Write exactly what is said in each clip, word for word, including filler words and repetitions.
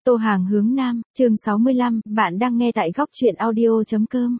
Tô Hàng hướng Nam, chương sáu mươi lăm, bạn đang nghe tại góc truyện audio.com.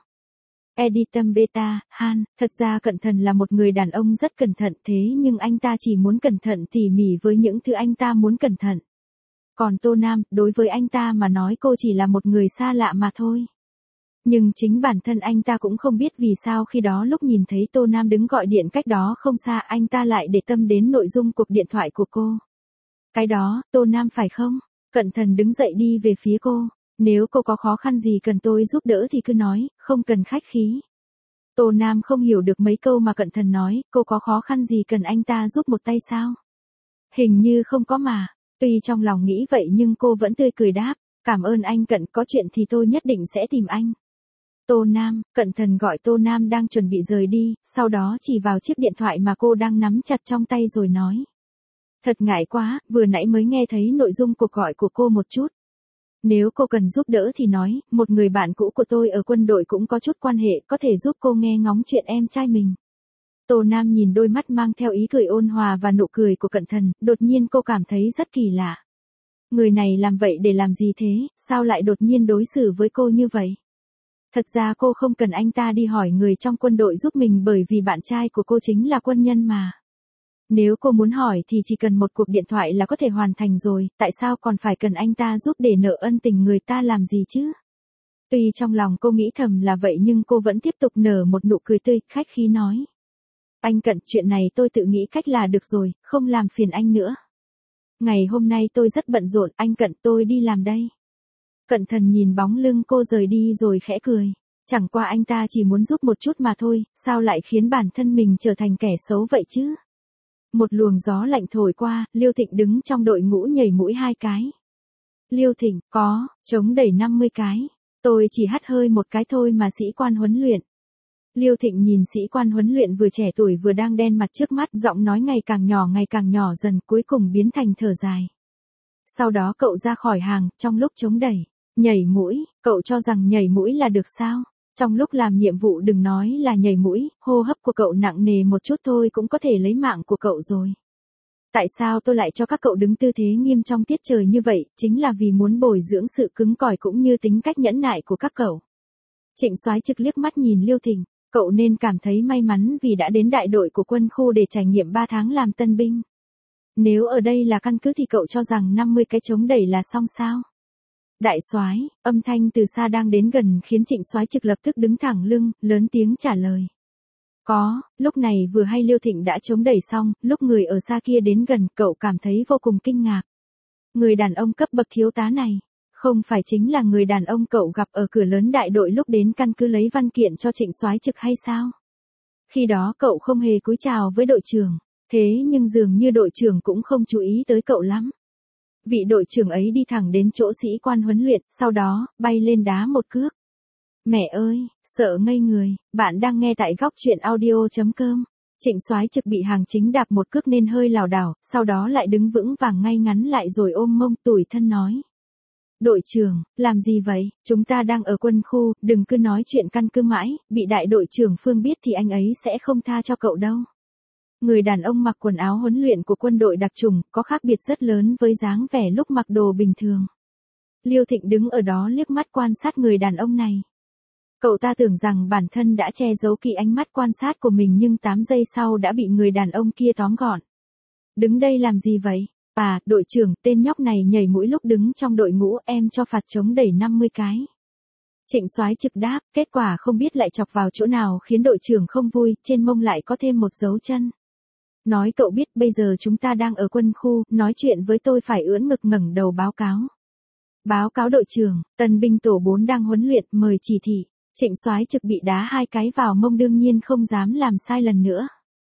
Editum Beta, Han, thật ra Cận Thần là một người đàn ông rất cẩn thận thế nhưng anh ta chỉ muốn cẩn thận tỉ mỉ với những thứ anh ta muốn cẩn thận. Còn Tô Nam, đối với anh ta mà nói cô chỉ là một người xa lạ mà thôi. Nhưng chính bản thân anh ta cũng không biết vì sao khi đó lúc nhìn thấy Tô Nam đứng gọi điện cách đó không xa anh ta lại để tâm đến nội dung cuộc điện thoại của cô. Cái đó, Tô Nam phải không? Cận Thần đứng dậy đi về phía cô. Nếu cô có khó khăn gì cần tôi giúp đỡ thì cứ nói, không cần khách khí. Tô Nam không hiểu được mấy câu mà Cận Thần nói, cô có khó khăn gì cần anh ta giúp một tay sao? Hình như không có mà. Tuy trong lòng nghĩ vậy nhưng cô vẫn tươi cười đáp, cảm ơn anh Cận, có chuyện thì tôi nhất định sẽ tìm anh. Tô Nam, Cận Thần gọi Tô Nam đang chuẩn bị rời đi, sau đó chỉ vào chiếc điện thoại mà cô đang nắm chặt trong tay rồi nói. Thật ngại quá, vừa nãy mới nghe thấy nội dung cuộc gọi của cô một chút. Nếu cô cần giúp đỡ thì nói, một người bạn cũ của tôi ở quân đội cũng có chút quan hệ, có thể giúp cô nghe ngóng chuyện em trai mình. Tô Nam nhìn đôi mắt mang theo ý cười ôn hòa và nụ cười của Cận Thần, đột nhiên cô cảm thấy rất kỳ lạ. Người này làm vậy để làm gì thế, sao lại đột nhiên đối xử với cô như vậy? Thật ra cô không cần anh ta đi hỏi người trong quân đội giúp mình bởi vì bạn trai của cô chính là quân nhân mà. Nếu cô muốn hỏi thì chỉ cần một cuộc điện thoại là có thể hoàn thành rồi, tại sao còn phải cần anh ta giúp để nợ ân tình người ta làm gì chứ? Tuy trong lòng cô nghĩ thầm là vậy nhưng cô vẫn tiếp tục nở một nụ cười tươi, khách khí nói. Anh Cận, chuyện này tôi tự nghĩ cách là được rồi, không làm phiền anh nữa. Ngày hôm nay tôi rất bận rộn, anh Cận, tôi đi làm đây. Cận Thần nhìn bóng lưng cô rời đi rồi khẽ cười. Chẳng qua anh ta chỉ muốn giúp một chút mà thôi, sao lại khiến bản thân mình trở thành kẻ xấu vậy chứ? Một luồng gió lạnh thổi qua, Liêu Thịnh đứng trong đội ngũ nhảy mũi hai cái. Liêu Thịnh, có, chống đẩy năm mươi cái. Tôi chỉ hắt hơi một cái thôi mà sĩ quan huấn luyện. Liêu Thịnh nhìn sĩ quan huấn luyện vừa trẻ tuổi vừa đang đen mặt trước mắt, giọng nói ngày càng nhỏ ngày càng nhỏ dần cuối cùng biến thành thở dài. Sau đó cậu ra khỏi hàng, trong lúc chống đẩy, nhảy mũi, cậu cho rằng nhảy mũi là được sao? Trong lúc làm nhiệm vụ đừng nói là nhảy mũi, hô hấp của cậu nặng nề một chút thôi cũng có thể lấy mạng của cậu rồi. Tại sao tôi lại cho các cậu đứng tư thế nghiêm trong tiết trời như vậy, chính là vì muốn bồi dưỡng sự cứng cỏi cũng như tính cách nhẫn nại của các cậu. Trịnh Soái Trực liếc mắt nhìn Liêu Thịnh, cậu nên cảm thấy may mắn vì đã đến đại đội của quân khu để trải nghiệm ba tháng làm tân binh. Nếu ở đây là căn cứ thì cậu cho rằng năm mươi cái chống đẩy là xong sao? Đại soái, âm thanh từ xa đang đến gần khiến Trịnh Soái Trực lập tức đứng thẳng lưng, lớn tiếng trả lời. Có, lúc này vừa hay Liêu Thịnh đã chống đẩy xong, lúc người ở xa kia đến gần, cậu cảm thấy vô cùng kinh ngạc. Người đàn ông cấp bậc thiếu tá này, không phải chính là người đàn ông cậu gặp ở cửa lớn đại đội lúc đến căn cứ lấy văn kiện cho Trịnh Soái Trực hay sao? Khi đó cậu không hề cúi chào với đội trưởng, thế nhưng dường như đội trưởng cũng không chú ý tới cậu lắm. Vị đội trưởng ấy đi thẳng đến chỗ sĩ quan huấn luyện, sau đó, bay lên đá một cước. Mẹ ơi, sợ ngây người, bạn đang nghe tại góc truyện audio.com. Trịnh Soái Trực bị hàng chính đạp một cước nên hơi lảo đảo, sau đó lại đứng vững vàng ngay ngắn lại rồi ôm mông tủi thân nói. Đội trưởng, làm gì vậy, chúng ta đang ở quân khu, đừng cứ nói chuyện căn cứ mãi, bị đại đội trưởng Phương biết thì anh ấy sẽ không tha cho cậu đâu. Người đàn ông mặc quần áo huấn luyện của quân đội đặc chủng, có khác biệt rất lớn với dáng vẻ lúc mặc đồ bình thường. Liêu Thịnh đứng ở đó liếc mắt quan sát người đàn ông này. Cậu ta tưởng rằng bản thân đã che giấu kỹ ánh mắt quan sát của mình nhưng tám giây sau đã bị người đàn ông kia tóm gọn. Đứng đây làm gì vậy? À, đội trưởng, tên nhóc này nhảy mũi lúc đứng trong đội ngũ, em cho phạt chống đẩy năm mươi cái. Trịnh Soái Trực đáp, kết quả không biết lại chọc vào chỗ nào khiến đội trưởng không vui, trên mông lại có thêm một dấu chân. Nói cậu biết bây giờ chúng ta đang ở quân khu, nói chuyện với tôi phải ưỡn ngực ngẩng đầu báo cáo. Báo cáo đội trưởng, tân binh tổ bốn đang huấn luyện, mời chỉ thị. Trịnh Soái Trực bị đá hai cái vào mông đương nhiên không dám làm sai lần nữa.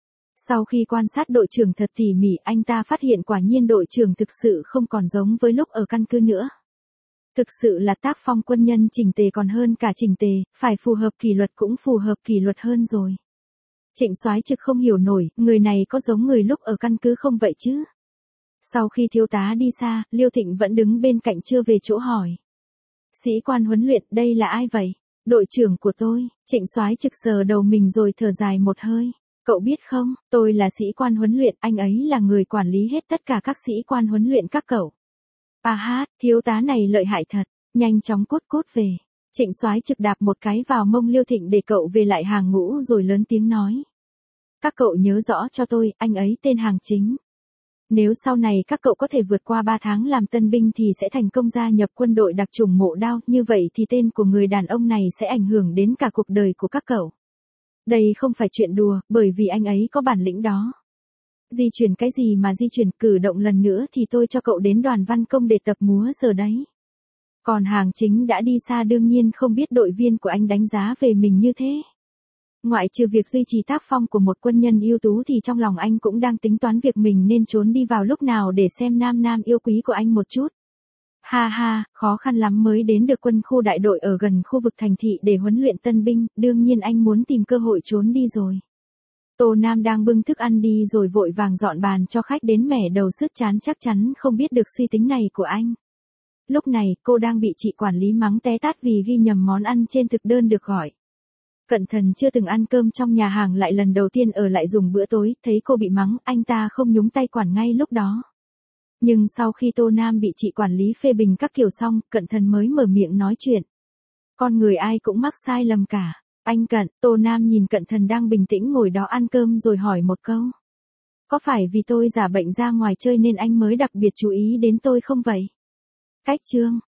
Sau khi quan sát đội trưởng thật tỉ mỉ, anh ta phát hiện quả nhiên đội trưởng thực sự không còn giống với lúc ở căn cứ nữa. Thực sự là tác phong quân nhân chỉnh tề còn hơn cả chỉnh tề, phải phù hợp kỷ luật cũng phù hợp kỷ luật hơn rồi. Trịnh Soái Trực không hiểu nổi, người này có giống người lúc ở căn cứ không vậy chứ? Sau khi thiếu tá đi xa, Liêu Thịnh vẫn đứng bên cạnh chưa về chỗ hỏi. Sĩ quan huấn luyện, đây là ai vậy? Đội trưởng của tôi. Trịnh Soái Trực sờ đầu mình rồi thở dài một hơi. Cậu biết không, tôi là sĩ quan huấn luyện, anh ấy là người quản lý hết tất cả các sĩ quan huấn luyện các cậu. A hát, thiếu tá này lợi hại thật, nhanh chóng cút cút về. Trịnh Soái trực đạp một cái vào mông Liêu Thịnh để cậu về lại hàng ngũ rồi lớn tiếng nói. Các cậu nhớ rõ cho tôi, anh ấy tên Hàng Chính. Nếu sau này các cậu có thể vượt qua ba tháng làm tân binh thì sẽ thành công gia nhập quân đội đặc chủng Mộ Đao, như vậy thì tên của người đàn ông này sẽ ảnh hưởng đến cả cuộc đời của các cậu. Đây không phải chuyện đùa, bởi vì anh ấy có bản lĩnh đó. Di chuyển cái gì mà di chuyển, cử động lần nữa thì tôi cho cậu đến đoàn văn công để tập múa giờ đấy. Còn Hàng Chính đã đi xa đương nhiên không biết đội viên của anh đánh giá về mình như thế. Ngoại trừ việc duy trì tác phong của một quân nhân ưu tú thì trong lòng anh cũng đang tính toán việc mình nên trốn đi vào lúc nào để xem nam nam yêu quý của anh một chút. Ha ha, khó khăn lắm mới đến được quân khu đại đội ở gần khu vực thành thị để huấn luyện tân binh, đương nhiên anh muốn tìm cơ hội trốn đi rồi. Tô Nam đang bưng thức ăn đi rồi vội vàng dọn bàn cho khách đến mẻ đầu sứt chán, chắc chắn không biết được suy tính này của anh. Lúc này, cô đang bị chị quản lý mắng té tát vì ghi nhầm món ăn trên thực đơn được gọi. Cận Thần chưa từng ăn cơm trong nhà hàng lại lần đầu tiên ở lại dùng bữa tối, thấy cô bị mắng, anh ta không nhúng tay quản ngay lúc đó. Nhưng sau khi Tô Nam bị chị quản lý phê bình các kiểu xong, Cận Thần mới mở miệng nói chuyện. Con người ai cũng mắc sai lầm cả. Anh Cận, Tô Nam nhìn Cận Thần đang bình tĩnh ngồi đó ăn cơm rồi hỏi một câu. Có phải vì tôi giả bệnh ra ngoài chơi nên anh mới đặc biệt chú ý đến tôi không vậy? Cách chương